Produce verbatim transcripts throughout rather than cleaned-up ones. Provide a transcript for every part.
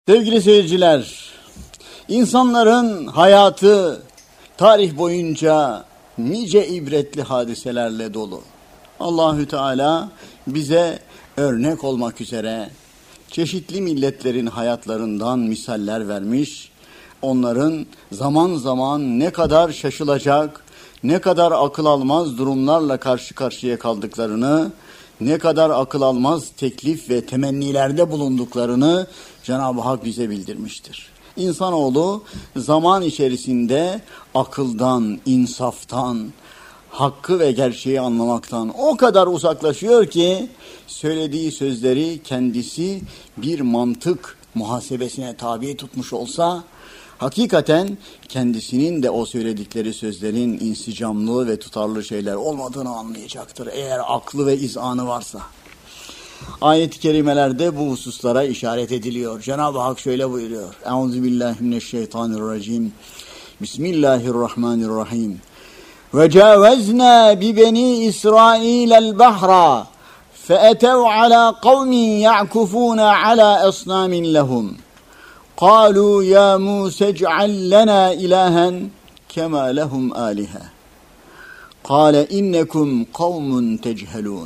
Sevgili seyirciler, insanların hayatı tarih boyunca nice ibretli hadiselerle dolu. Allahü Teala bize örnek olmak üzere çeşitli milletlerin hayatlarından misaller vermiş. Onların zaman zaman ne kadar şaşılacak, ne kadar akıl almaz durumlarla karşı karşıya kaldıklarını, ne kadar akıl almaz teklif ve temennilerde bulunduklarını Cenab-ı Hak bize bildirmiştir. İnsanoğlu zaman içerisinde akıldan, insaftan, hakkı ve gerçeği anlamaktan o kadar uzaklaşıyor ki söylediği sözleri kendisi bir mantık muhasebesine tabi tutmuş olsa hakikaten kendisinin de o söyledikleri sözlerin insicamlı ve tutarlı şeyler olmadığını anlayacaktır eğer aklı ve izanı varsa. Ayet-i kerimelerde bu hususlara işaret ediliyor. Cenab-ı Hak şöyle buyuruyor. Euzubillahimineşşeytanirracim. Bismillahirrahmanirrahim. Ve cavezna bi beni İsrail'el bahra feetev ala kavmin ya'kufuna ala asnamin lehum. قالوا يا موسى اجعل لنا إلها كما لهم آلهة قال إنكم قوم تجهلون.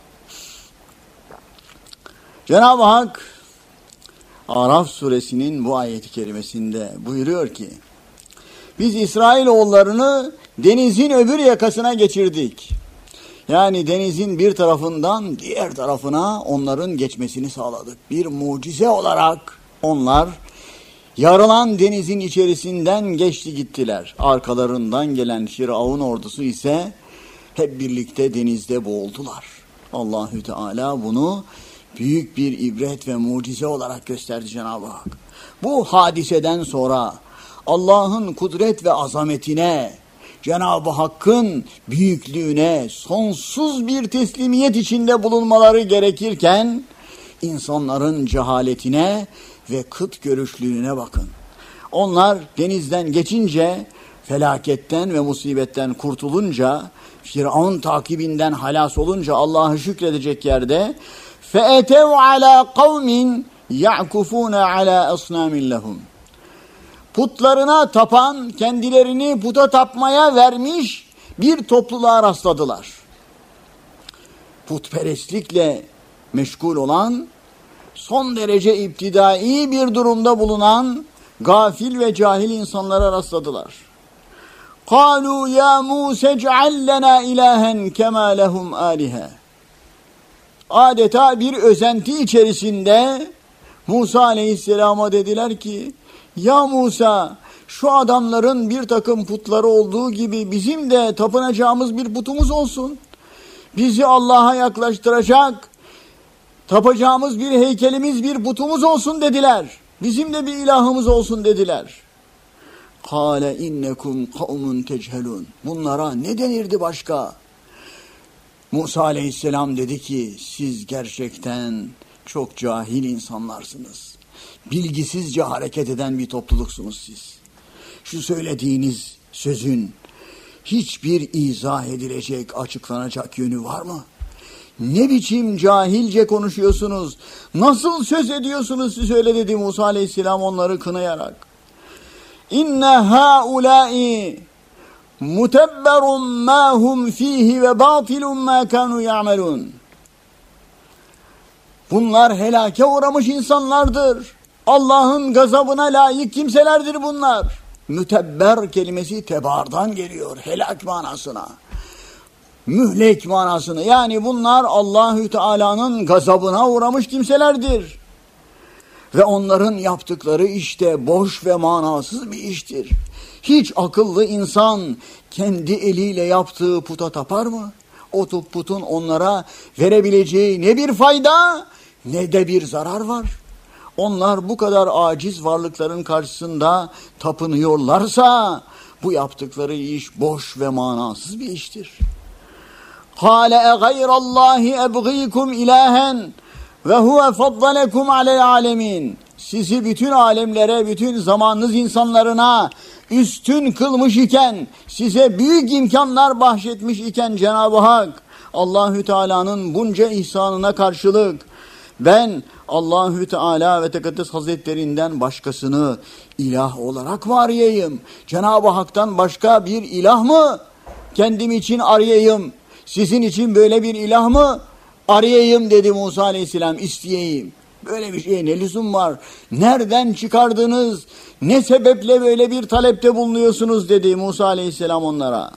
Cenab-ı Hak Araf suresinin bu ayet-i kerimesinde buyuruyor ki biz İsrailoğullarını denizin öbür yakasına geçirdik. Yani denizin bir tarafından diğer tarafına onların geçmesini sağladık. Bir mucize olarak onlar yarılan denizin içerisinden geçti gittiler. Arkalarından gelen Firavun ordusu ise hep birlikte denizde boğuldular. Allahü Teala bunu büyük bir ibret ve mucize olarak gösterdi Cenab-ı Hak. Bu hadiseden sonra Allah'ın kudret ve azametine, Cenab-ı Hakk'ın büyüklüğüne sonsuz bir teslimiyet içinde bulunmaları gerekirken insanların cehaletine ve kıt görüşlülüğüne bakın. Onlar denizden geçince, felaketten ve musibetten kurtulunca, Firavun takibinden halas olunca Allah'ı şükredecek yerde فَاَتَوْ عَلَى قَوْمٍ يَعْكُفُونَ عَلَى أَصْنَامٍ لَهُمْ. Putlarına tapan, kendilerini puta tapmaya vermiş bir topluluğa rastladılar. Putperestlikle meşgul olan, son derece iptidai bir durumda bulunan gafil ve cahil insanlara rastladılar. قَالُوا يَا مُوسَ اجْعَلْ لَنَا إِلَٰهًا كَمَا لَهُمْ آلِهَةً. Adeta bir özenti içerisinde Musa aleyhisselama dediler ki, ya Musa, şu adamların bir takım putları olduğu gibi bizim de tapınacağımız bir putumuz olsun. Bizi Allah'a yaklaştıracak, tapacağımız bir heykelimiz, bir putumuz olsun dediler. Bizim de bir ilahımız olsun dediler. Kâle innekum kavmun techelûn. Bunlara ne denirdi başka? Musa aleyhisselam dedi ki, siz gerçekten çok cahil insanlarsınız. Bilgisizce hareket eden bir topluluksunuz siz. Şu söylediğiniz sözün hiçbir izah edilecek, açıklanacak yönü var mı? Ne biçim cahilce konuşuyorsunuz? Nasıl söz ediyorsunuz siz öyle dedi Musa aleyhisselam onları kınayarak. İnne haulâi mutebberun mâ hum fîhi ve bâtilun mâ kânû ya'melûn. Bunlar helake uğramış insanlardır. Allah'ın gazabına layık kimselerdir bunlar. Mütebber kelimesi tebardan geliyor, helak manasına. Mühlek manasını, yani bunlar Allahü Teala'nın gazabına uğramış kimselerdir. Ve onların yaptıkları işte boş ve manasız bir iştir. Hiç akıllı insan kendi eliyle yaptığı puta tapar mı? O putun onlara verebileceği ne bir fayda ne de bir zarar var. Onlar bu kadar aciz varlıkların karşısında tapınıyorlarsa bu yaptıkları iş boş ve manasız bir iştir. قَالَ اَغَيْرَ اللّٰهِ اَبْغِيكُمْ اِلَٰهًا وَهُوَ فَضَّلَكُمْ عَلَى الْعَالَمِينَ. Sizi bütün alemlere, bütün zamanınız insanlarına üstün kılmış iken, size büyük imkanlar bahşetmiş iken Cenab-ı Hak, Allahü Teala'nın bunca ihsanına karşılık ben Allahü Teala ve Tekaddes Hazretlerinden başkasını ilah olarak mı arayayım? Cenab-ı Hak'tan başka bir ilah mı kendim için arayayım? Sizin için böyle bir ilah mı arayayım dedi Musa Aleyhisselam, isteyeyim. Böyle bir şeye ne lüzum var? Nereden çıkardınız? Ne sebeple böyle bir talepte bulunuyorsunuz dedi Musa Aleyhisselam onlara.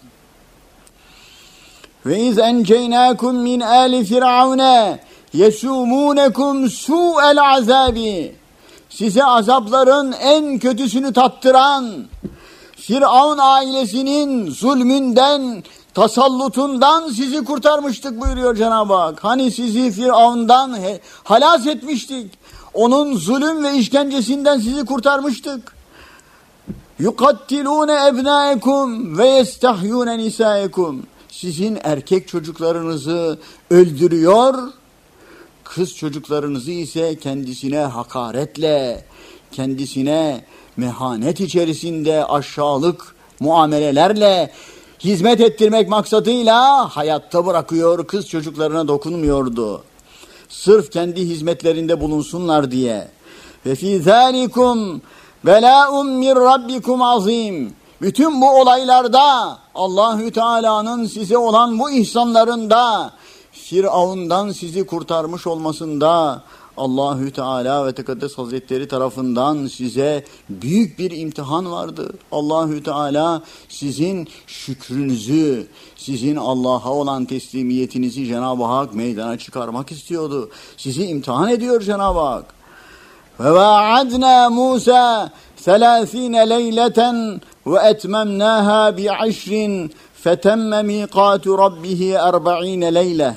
Ve iz enceynakum min ali firavune yesumunekum su'el azabi. Size azapların en kötüsünü tattıran Firavun ailesinin zulmünden, tasallutundan sizi kurtarmıştık buyuruyor Cenab-ı Hak. Hani sizi Firavun'dan halas etmiştik. Onun zulüm ve işkencesinden sizi kurtarmıştık. Yukattilune ebnaekum ve yestahyune nisaekum. Sizin erkek çocuklarınızı öldürüyor, kız çocuklarınızı ise kendisine hakaretle, kendisine mehanet içerisinde aşağılık muamelelerle hizmet ettirmek maksadıyla hayatta bırakıyor, kız çocuklarına dokunmuyordu. Sırf kendi hizmetlerinde bulunsunlar diye. Ve fî zâlikum belâ'un min rabbikum azîm. Bütün bu olaylarda, Allahü Teala'nın size olan bu ihsanlarında, Firavun'dan sizi kurtarmış olmasında Allahü Teala ve Tekaddes Hazretleri tarafından size büyük bir imtihan vardı. Allahü Teala sizin şükrünüzü, sizin Allah'a olan teslimiyetinizi Cenab-ı Hak meydana çıkarmak istiyordu. Sizi imtihan ediyor Cenab-ı Hak. Ve vaadna Musa selâsîne leyleten ve etmemnâhâ bi'aşrin fetemme mîkâtu rabbihi erba'îne leyle.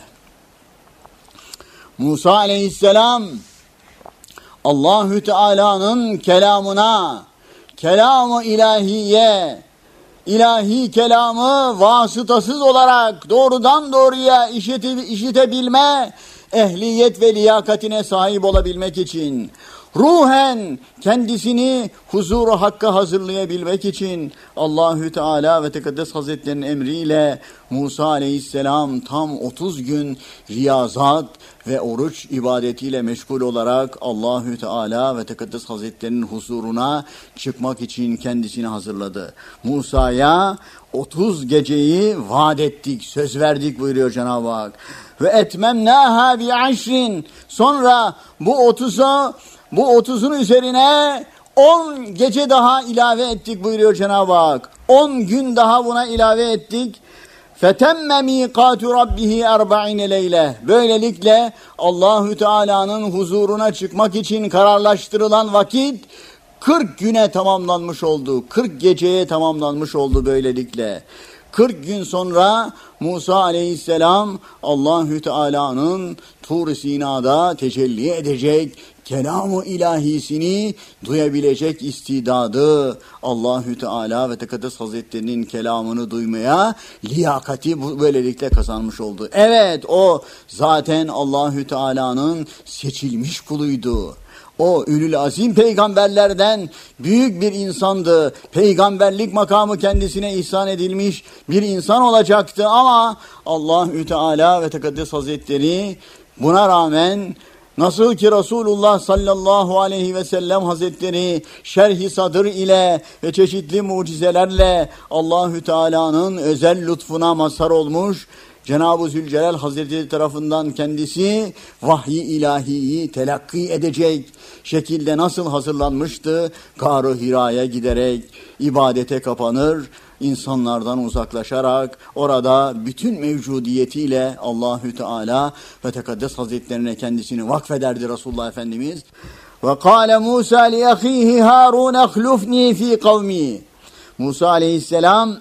Musa aleyhisselam Allahü Teala'nın kelamına, kelam-ı ilahiye, ilahi kelamı vasıtasız olarak doğrudan doğruya işite, işitebilme ehliyet ve liyakatine sahip olabilmek için, ruhen kendisini huzuru hakka hazırlayabilmek için Allahü Teala ve Tekaddes Hazretlerinin emriyle Musa Aleyhisselam tam otuz gün riyazat ve oruç ibadetiyle meşgul olarak Allahü Teala ve Tekaddes Hazretlerinin huzuruna çıkmak için kendisini hazırladı. Musa'ya otuz geceyi vaat ettik, söz verdik buyuruyor Cenab-ı Hak. Ve etmemnâhâ bi aşrin. Sonra bu otuzu Bu otuzun üzerine on gece daha ilave ettik buyuruyor Cenab-ı Hak. On gün daha buna ilave ettik. Fetemme miqatu rabbihi erba'ine leyle. Böylelikle Allahü Teala'nın huzuruna çıkmak için kararlaştırılan vakit kırk güne tamamlanmış oldu. kırk geceye tamamlanmış oldu böylelikle. kırk gün sonra Musa Aleyhisselam Allahü Teala'nın Tur-i Sina'da tecelli edecek, kelam-ı ilahisini duyabilecek istidadı, Allahü Teala ve Tekaddes Hazretlerinin kelamını duymaya liyakati böylelikle kazanmış oldu. Evet, o zaten Allahü Teala'nın seçilmiş kuluydu. O ülül azim peygamberlerden büyük bir insandı. Peygamberlik makamı kendisine ihsan edilmiş bir insan olacaktı ama Allahü Teala ve Tekaddes Hazretleri buna rağmen nasıl ki Resulullah sallallahu aleyhi ve sellem Hazretleri şerh-i sadır ile ve çeşitli mucizelerle Allahü Teala'nın özel lütfuna mazhar olmuş, Cenab-ı Zülcelal Hazretleri tarafından kendisi vahyi ilahiyi telakki edecek şekilde nasıl hazırlanmıştı? Gâr-ı Hira'ya giderek ibadete kapanır, insanlardan uzaklaşarak orada bütün mevcudiyetiyle Allahü Teala ve Tekaddes Hazretlerine kendisini vakfederdi Resulullah Efendimiz. Ve kâle Musa li ahîhi Harun ahlufni fî kavmi. Musa Aleyhisselam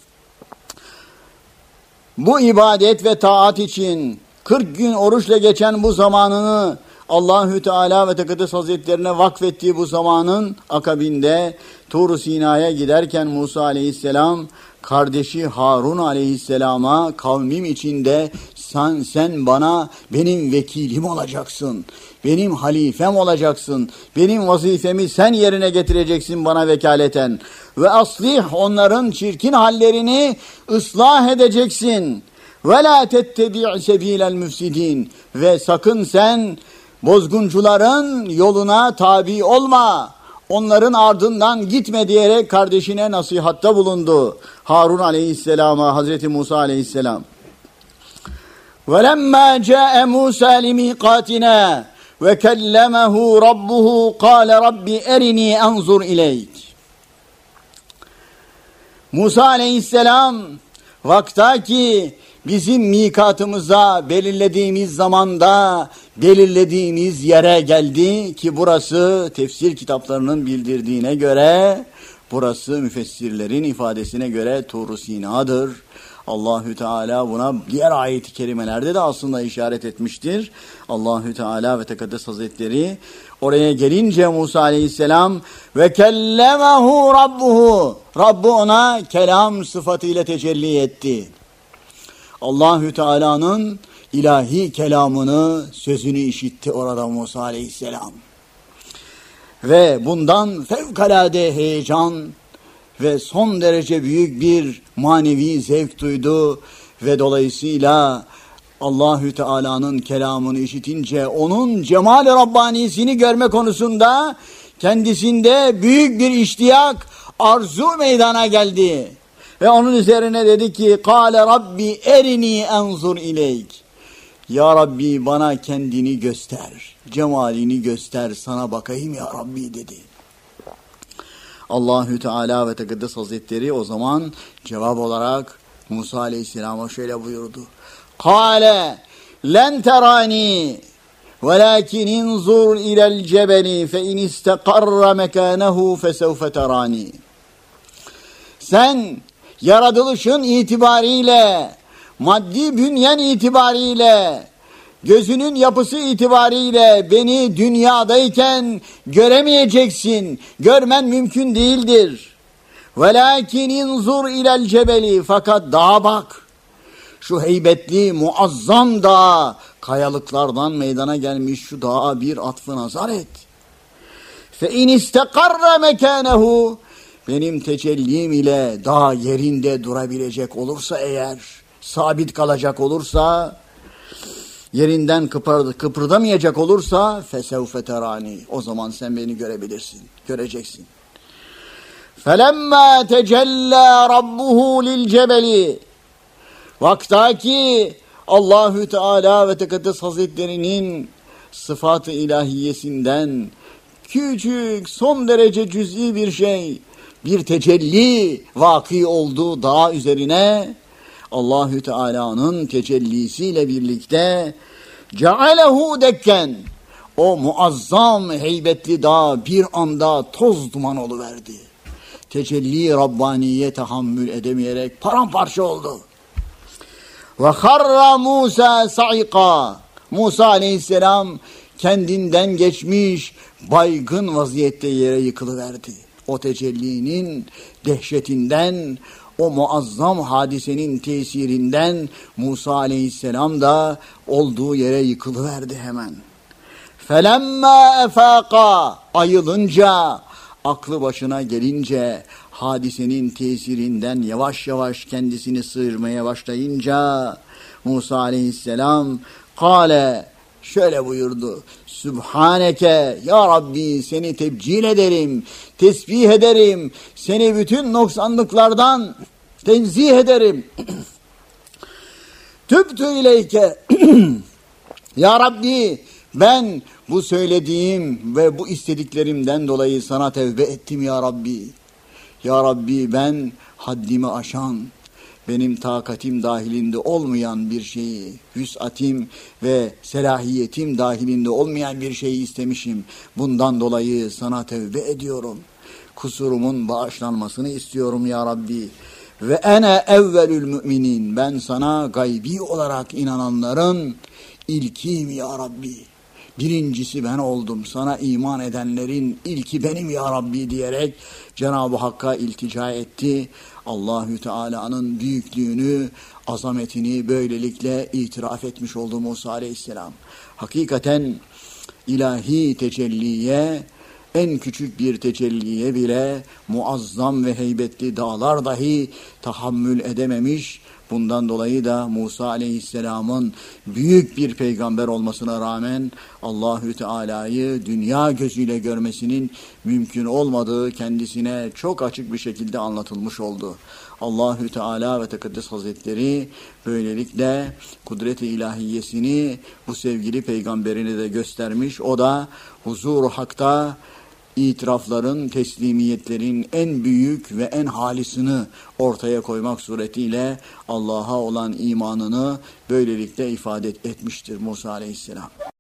bu ibadet ve taat için kırk gün oruçla geçen bu zamanını Allahü Teala ve Tekaddes Hazretlerine vakfettiği bu zamanın akabinde Tur-u Sina'ya giderken Musa Aleyhisselam kardeşi Harun Aleyhisselam'a kavmim içinde sen, sen bana benim vekilim olacaksın, benim halifem olacaksın, benim vazifemi sen yerine getireceksin bana vekaleten ve aslih onların çirkin hallerini ıslah edeceksin ve la tettebi' sebilel müfsidin ve sakın sen bozguncuların yoluna tabi olma, onların ardından gitme diyerek kardeşine nasihatta bulundu. Harun aleyhisselama, Hazreti Musa aleyhisselam. وَلَمَّا جَاءَ مُوسَى لِمِيقَاتِنَا وَكَلَّمَهُ رَبُّهُ قَالَ رَبِّ اَرِنِي أَنْظُرْ اِلَيْكِ. Musa aleyhisselam vaktaki bizim mikatımıza belirlediğimiz zamanda belirlediğimiz yere geldi ki burası tefsir kitaplarının bildirdiğine göre, burası müfessirlerin ifadesine göre Tur-u Sina'dır. Allahü Teala buna diğer ayet-i kerimelerde de aslında işaret etmiştir. Allahü Teala ve Tekaddes Hazretleri oraya gelince Musa aleyhisselam ve kellemehu rabbuhu, Rabbu ona kelam sıfatıyla tecelli etti. Allahü Teala'nın ilahi kelamını, sözünü işitti orada Musa aleyhisselam. Ve bundan fevkalade heyecan ve son derece büyük bir manevi zevk duydu ve dolayısıyla Allahü Teala'nın kelamını işitince onun cemal-i Rabbanisini görme konusunda kendisinde büyük bir iştiyak, arzu meydana geldi. Ve onun üzerine dedi ki, "Kâle Rabbi erini enzur ileyk." Ya Rabbi bana kendini göster, cemalini göster, sana bakayım ya Rabbi dedi. Allahü Teala ve Tekaddes Hazretleri o zaman cevap olarak Musa Aleyhisselam'a şöyle buyurdu. Kâle len terani velakin inzur ilel cebeli fe in istekarra mekânehu fesevfe terani. Sen yaratılışın itibariyle, maddi bünyen itibariyle, gözünün yapısı itibariyle beni dünyadayken göremeyeceksin. Görmen mümkün değildir. Velakin inzur ilel cebeli, fakat dağa bak. Şu heybetli, muazzam dağ, kayalıklardan meydana gelmiş şu dağa bir atfı nazar et. Fe in istekarra mekânehu, benim tecellim ile dağ yerinde durabilecek olursa eğer, sabit kalacak olursa, yerinden kıpır, kıpırdamayacak olursa fesevfe terani, o zaman sen beni görebilirsin, göreceksin. Felemma tecella rabbuhu lil cebeli, vaktaki Allahü Teala ve Tekaddes Hazretleri'nin sıfat-ı ilahiyesinden küçük, son derece cüz'i bir şey, bir tecelli vaki olduğu dağ üzerine, Allahü Teala'nın tecellisiyle birlikte cealehu dekken, o muazzam heybetli dağ bir anda toz duman oluverdi. Tecelli Rabbaniye tahammül edemeyerek paramparça oldu. Ve harra Musa sa'iqa, Musa aleyhisselam kendinden geçmiş, baygın vaziyette yere yıkılıverdi. O tecellinin dehşetinden, o muazzam hadisenin tesirinden Musa aleyhisselam da olduğu yere yıkılıverdi hemen. Felemma efâka, ayılınca, aklı başına gelince, hadisenin tesirinden yavaş yavaş kendisini sıyırmaya başlayınca Musa aleyhisselam kâle, şöyle buyurdu. Sübhaneke, ya Rabbi seni tebcil ederim, tesbih ederim, seni bütün noksanlıklardan tenzih ederim. Tübtü ileyke, ya Rabbi ben bu söylediğim ve bu istediklerimden dolayı sana tevbe ettim ya Rabbi. Ya Rabbi ben haddimi aşan, benim takatim dahilinde olmayan bir şeyi, vüs'atim ve selahiyetim dahilinde olmayan bir şeyi istemişim. Bundan dolayı sana tevbe ediyorum. Kusurumun bağışlanmasını istiyorum ya Rabbi. Ve ene evvelül müminin, ben sana gaybi olarak inananların ilkiyim ya Rabbi. Birincisi ben oldum, sana iman edenlerin ilki benim ya Rabbi diyerek Cenab-ı Hakk'a iltica etti. Allahü Teala'nın büyüklüğünü, azametini böylelikle itiraf etmiş oldu Musa aleyhisselam. Hakikaten ilahi tecelliye, en küçük bir tecelliye bile muazzam ve heybetli dağlar dahi tahammül edememiş, Bundan dolayı da Musa aleyhisselamın büyük bir peygamber olmasına rağmen Allahü Teala'yı dünya gözüyle görmesinin mümkün olmadığı kendisine çok açık bir şekilde anlatılmış oldu. Allahü Teala ve Tekaddes Hazretleri böylelikle kudret-i ilahiyesini bu sevgili peygamberine de göstermiş. O da huzur-u hakta itirafların, teslimiyetlerin en büyük ve en halisini ortaya koymak suretiyle Allah'a olan imanını böylelikle ifade etmiştir Musa aleyhisselam.